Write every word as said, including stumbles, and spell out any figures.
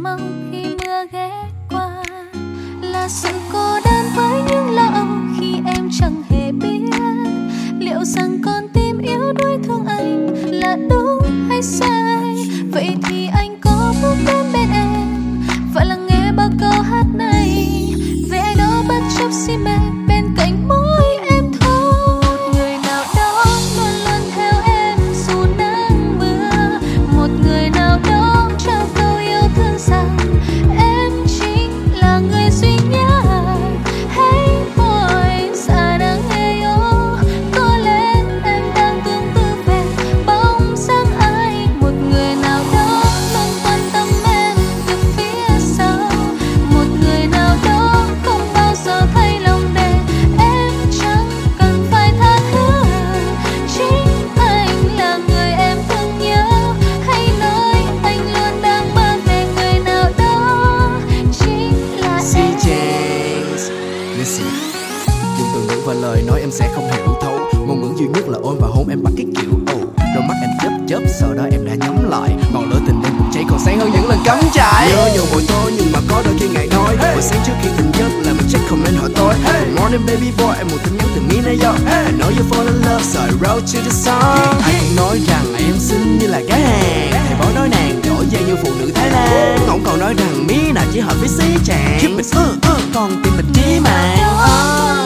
mong khi mưa ghé qua, là sự cô đơn với những lo âu khi em chẳng hề biết liệu rằng con tim yếu đuối thương anh là đúng hay sai. Vậy thì anh có bước đến bên em và lắng nghe bao câu hát này về ai đó bất chấp si mê bên cạnh mỗi em thôi. Một người nào đó luôn luôn theo em dù nắng mưa, một người nào đó trao câu yêu thương rằng em chính là người duy nhất. Hãy hỏi xa đang nghe yêu, có lẽ em đang tương tư về bóng dáng ai. Một người nào đó luôn quan tâm em từ phía sau, một người nào đó không bao giờ thay lòng để em chẳng cần phải tha thứ. Chính anh là người em thương nhớ, hãy nói anh luôn đang mơ về người nào đó chính là Si em. James, listen. Dùng từ ngữ và lời nói em sẽ không hiểu thấu. Ngôn ngữ duy nhất là ôm và hôn em bằng cái kiểu oh. Đôi mắt em chớp chớp, sau đó em đã nhắm lại. Ngọn lửa tình em bùng cháy còn sáng hơn những lần cắm trại. Nhớ nhiều buổi tối nhưng mà có đôi khi ngày nói. Buổi sáng trước khi tỉnh giấc là mình check comment hỏi tôi. Good morning baby boy, em một tin nhắn từ Mina yo. I know you fall in love so I wrote you the song. Ai cũng nói rằng em xinh như là gái Hàn, thầy bói nói nàng giỏi giang như phụ nữ Thái Lan. Ông còn nói rằng Mina chỉ hợp với xí chàng. Keep it uh, uh, con tim mình trí mạng.